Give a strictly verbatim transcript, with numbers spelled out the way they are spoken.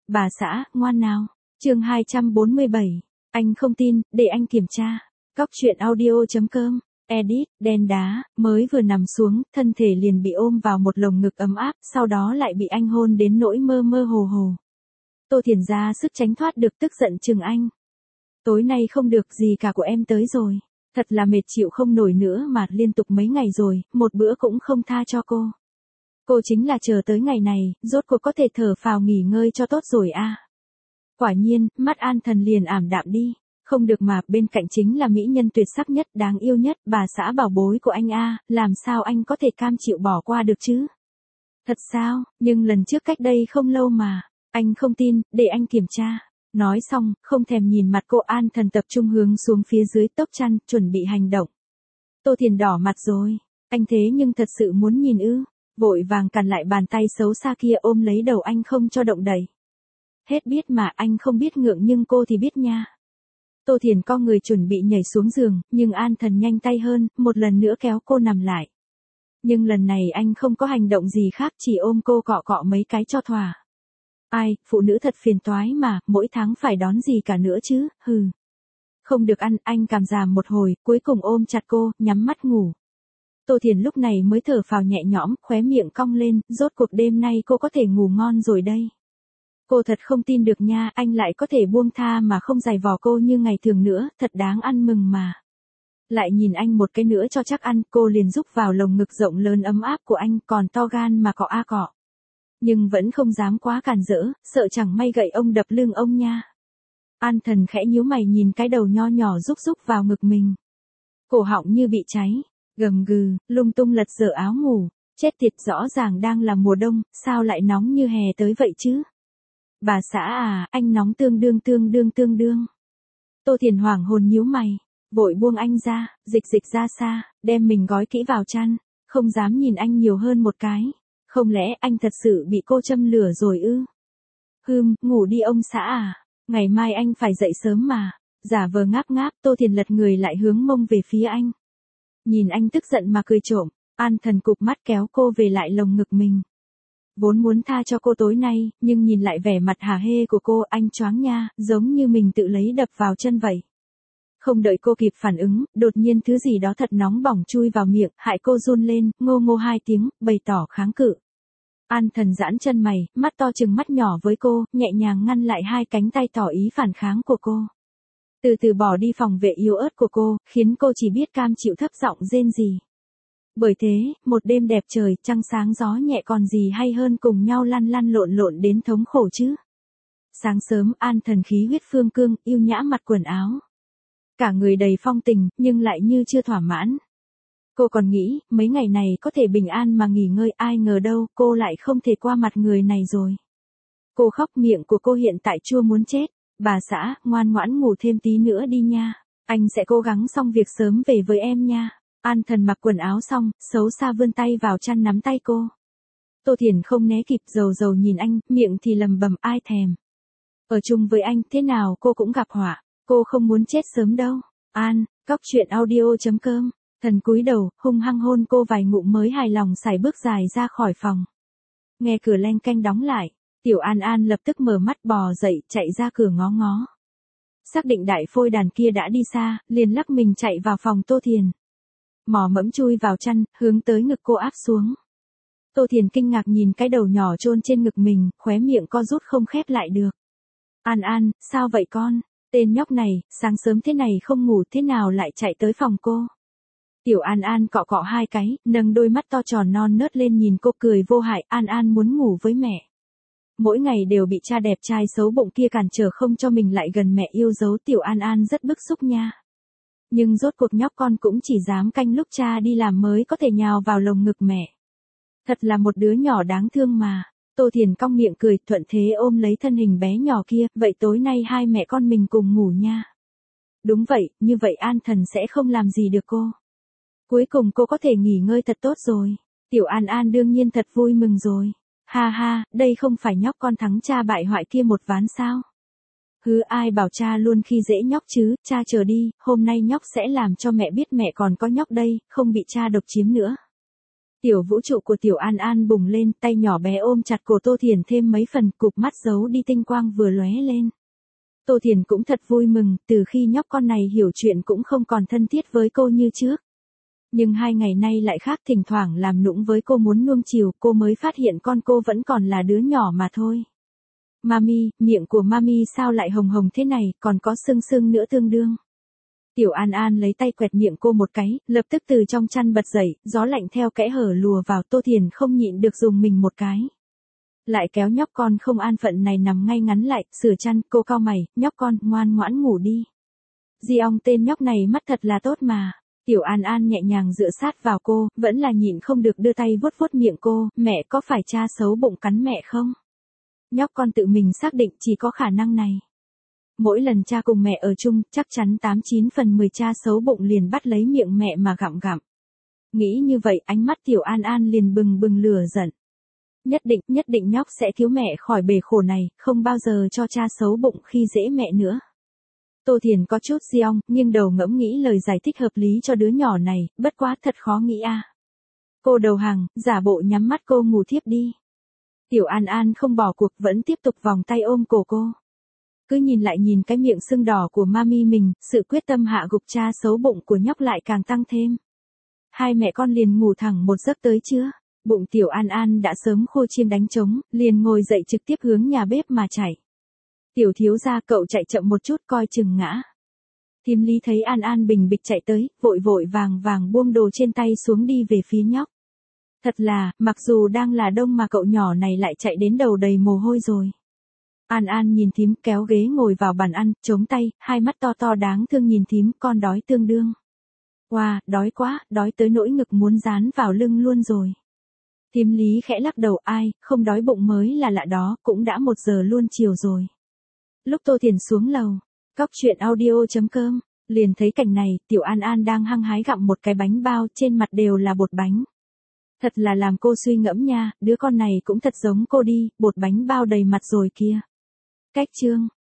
Bà xã, ngoan nào. Chương hai trăm bốn mươi bảy. Anh không tin, để anh kiểm tra. Cóc truyện audio.com. Edit, đen đá, mới vừa nằm xuống, thân thể liền bị ôm vào một lồng ngực ấm áp, sau đó lại bị anh hôn đến nỗi mơ mơ hồ hồ. Tô Thiền ra sức tránh thoát được, tức giận chừng anh. Tối nay không được, gì cả của em tới rồi. Thật là mệt chịu không nổi nữa mà, liên tục mấy ngày rồi, một bữa cũng không tha cho cô. Cô chính là chờ tới ngày này, rốt cuộc có thể thở phào nghỉ ngơi cho tốt rồi a. À. Quả nhiên, mắt An Thần liền ảm đạm đi. Không được mà, bên cạnh chính là mỹ nhân tuyệt sắc nhất, đáng yêu nhất, bà xã bảo bối của anh a, à, làm sao anh có thể cam chịu bỏ qua được chứ? Thật sao, nhưng lần trước cách đây không lâu mà, anh không tin, để anh kiểm tra. Nói xong, không thèm nhìn mặt cô, An Thần tập trung hướng xuống phía dưới tốc chăn, chuẩn bị hành động. Tô Thiền đỏ mặt rồi, anh thế nhưng thật sự muốn nhìn ư? Vội vàng cản lại bàn tay xấu xa kia ôm lấy đầu anh không cho động đậy. Hết biết mà, anh không biết ngượng nhưng cô thì biết nha. Tô Thiền co người chuẩn bị nhảy xuống giường, nhưng An Thần nhanh tay hơn, một lần nữa kéo cô nằm lại. Nhưng lần này anh không có hành động gì khác, chỉ ôm cô cọ cọ mấy cái cho thỏa. Ai, phụ nữ thật phiền toái mà, mỗi tháng phải đón gì cả nữa chứ, hừ. Không được ăn, anh cảm giảm một hồi, cuối cùng ôm chặt cô, nhắm mắt ngủ. Tô Thiền lúc này mới thở phào nhẹ nhõm, khóe miệng cong lên, rốt cuộc đêm nay cô có thể ngủ ngon rồi đây. Cô thật không tin được nha, anh lại có thể buông tha mà không giày vò cô như ngày thường nữa, thật đáng ăn mừng mà. Lại nhìn anh một cái nữa cho chắc ăn, cô liền rúc vào lồng ngực rộng lớn ấm áp của anh, còn to gan mà cọ a cọ. Nhưng vẫn không dám quá cản rỡ, sợ chẳng may gậy ông đập lưng ông nha. An Thần khẽ nhíu mày nhìn cái đầu nho nhỏ rúc rúc vào ngực mình. Cổ họng như bị cháy, gầm gừ, lung tung lật dở áo ngủ, chết tiệt, rõ ràng đang là mùa đông, sao lại nóng như hè tới vậy chứ? Bà xã à, anh nóng tương đương tương đương tương đương. Tô Thiền hoảng hồn nhíu mày, vội buông anh ra, dịch dịch ra xa, đem mình gói kỹ vào chăn, không dám nhìn anh nhiều hơn một cái. Không lẽ anh thật sự bị cô châm lửa rồi ư? Hừm, ngủ đi ông xã à, ngày mai anh phải dậy sớm mà. Giả vờ ngáp ngáp, Tô Thiền lật người lại hướng mông về phía anh. Nhìn anh tức giận mà cười trộm, An Thần cụp mắt kéo cô về lại lồng ngực mình. Vốn muốn tha cho cô tối nay, nhưng nhìn lại vẻ mặt hả hê của cô, anh choáng nha, giống như mình tự lấy đập vào chân vậy. Không đợi cô kịp phản ứng, đột nhiên thứ gì đó thật nóng bỏng chui vào miệng, hại cô run lên, ngô ngô hai tiếng, bày tỏ kháng cự. An Thần giãn chân mày, mắt to chừng mắt nhỏ với cô, nhẹ nhàng ngăn lại hai cánh tay tỏ ý phản kháng của cô. Từ từ bỏ đi phòng vệ yếu ớt của cô, khiến cô chỉ biết cam chịu thấp giọng rên rỉ. Bởi thế, một đêm đẹp trời, trăng sáng gió nhẹ còn gì hay hơn cùng nhau lăn lăn lộn lộn đến thống khổ chứ. Sáng sớm, An Thần khí huyết phương cương, yêu nhã mặc quần áo. Cả người đầy phong tình, nhưng lại như chưa thỏa mãn. Cô còn nghĩ, mấy ngày này có thể bình an mà nghỉ ngơi, ai ngờ đâu, cô lại không thể qua mặt người này rồi. Cô khóc, miệng của cô hiện tại chua muốn chết. Bà xã, ngoan ngoãn ngủ thêm tí nữa đi nha. Anh sẽ cố gắng xong việc sớm về với em nha. An Thần mặc quần áo xong, xấu xa vươn tay vào chăn nắm tay cô. Tô Thiền không né kịp, dầu dầu nhìn anh, miệng thì lầm bầm ai thèm. Ở chung với anh, thế nào cô cũng gặp họa, cô không muốn chết sớm đâu. An, cóc truyện audio.com. Thần cúi đầu, hung hăng hôn cô vài ngụm mới hài lòng sải bước dài ra khỏi phòng. Nghe cửa leng keng đóng lại, Tiểu An An lập tức mở mắt bò dậy, chạy ra cửa ngó ngó. Xác định đại phôi đàn kia đã đi xa, liền lắc mình chạy vào phòng Tô Thiền. Mò mẫm chui vào chăn, hướng tới ngực cô áp xuống. Tô Thiền kinh ngạc nhìn cái đầu nhỏ chôn trên ngực mình, khóe miệng co rút không khép lại được. An An, sao vậy con? Tên nhóc này, sáng sớm thế này không ngủ thế nào lại chạy tới phòng cô? Tiểu An An cọ cọ hai cái, nâng đôi mắt to tròn non nớt lên nhìn cô cười vô hại. An An muốn ngủ với mẹ. Mỗi ngày đều bị cha đẹp trai xấu bụng kia cản trở không cho mình lại gần mẹ yêu dấu. Tiểu An An rất bức xúc nha. Nhưng rốt cuộc nhóc con cũng chỉ dám canh lúc cha đi làm mới có thể nhào vào lồng ngực mẹ. Thật là một đứa nhỏ đáng thương mà. Tô Thiền cong miệng cười, thuận thế ôm lấy thân hình bé nhỏ kia. Vậy tối nay hai mẹ con mình cùng ngủ nha. Đúng vậy, như vậy An Thần sẽ không làm gì được cô. Cuối cùng cô có thể nghỉ ngơi thật tốt rồi. Tiểu An An đương nhiên thật vui mừng rồi. Ha ha, đây không phải nhóc con thắng cha bại hoại kia một ván sao? Hứ, ai bảo cha luôn khi dễ nhóc chứ, cha chờ đi, hôm nay nhóc sẽ làm cho mẹ biết mẹ còn có nhóc đây, không bị cha độc chiếm nữa. Tiểu vũ trụ của Tiểu An An bùng lên, tay nhỏ bé ôm chặt cổ Tô Thiền thêm mấy phần, cục mắt giấu đi tinh quang vừa lóe lên. Tô Thiền cũng thật vui mừng, từ khi nhóc con này hiểu chuyện cũng không còn thân thiết với cô như trước. Nhưng hai ngày nay lại khác, thỉnh thoảng làm nũng với cô muốn nuông chiều, cô mới phát hiện con cô vẫn còn là đứa nhỏ mà thôi. Mami, miệng của Mami sao lại hồng hồng thế này, còn có sưng sưng nữa tương đương. Tiểu An An lấy tay quẹt miệng cô một cái, lập tức từ trong chăn bật dậy, gió lạnh theo kẽ hở lùa vào, Tô Thiền không nhịn được dùng mình một cái. Lại kéo nhóc con không an phận này nằm ngay ngắn lại, sửa chăn, cô cau mày, nhóc con, ngoan ngoãn ngủ đi. Di ong tên nhóc này mắt thật là tốt mà. Tiểu An An nhẹ nhàng dựa sát vào cô, vẫn là nhịn không được đưa tay vuốt vuốt miệng cô, mẹ có phải cha xấu bụng cắn mẹ không? Nhóc con tự mình xác định chỉ có khả năng này. Mỗi lần cha cùng mẹ ở chung, chắc chắn tám chín phần mười cha xấu bụng liền bắt lấy miệng mẹ mà gặm gặm. Nghĩ như vậy, ánh mắt Tiểu An An liền bừng bừng lửa giận. Nhất định, nhất định nhóc sẽ cứu mẹ khỏi bể khổ này, không bao giờ cho cha xấu bụng khi dễ mẹ nữa. Tô Thiền có chút di ong, nghiêng đầu ngẫm nghĩ lời giải thích hợp lý cho đứa nhỏ này, bất quá thật khó nghĩ a. À. Cô đầu hàng, giả bộ nhắm mắt cô ngủ thiếp đi. Tiểu An An không bỏ cuộc, vẫn tiếp tục vòng tay ôm cổ cô. Cứ nhìn lại nhìn cái miệng sưng đỏ của Mami mình, sự quyết tâm hạ gục cha xấu bụng của nhóc lại càng tăng thêm. Hai mẹ con liền ngủ thẳng một giấc tới trưa. Bụng Tiểu An An đã sớm khô chiên đánh trống, liền ngồi dậy trực tiếp hướng nhà bếp mà chạy. Tiểu thiếu gia, cậu chạy chậm một chút coi chừng ngã. Thím Lý thấy An An bình bịch chạy tới, vội vội vàng vàng buông đồ trên tay xuống đi về phía nhóc. Thật là, mặc dù đang là đông mà cậu nhỏ này lại chạy đến đầu đầy mồ hôi rồi. An An nhìn thím kéo ghế ngồi vào bàn ăn, chống tay, hai mắt to to đáng thương nhìn thím, con đói tương đương. Wow, đói quá, đói tới nỗi ngực muốn dán vào lưng luôn rồi. Thím Lý khẽ lắc đầu, ai, không đói bụng mới là lạ đó, cũng đã một giờ luôn chiều rồi. Lúc Tô Thiền xuống lầu, cóc truyện audio chấm com, liền thấy cảnh này, Tiểu An An đang hăng hái gặm một cái bánh bao, trên mặt đều là bột bánh. Thật là làm cô suy ngẫm nha, đứa con này cũng thật giống cô đi, bột bánh bao đầy mặt rồi kia. Cách chương.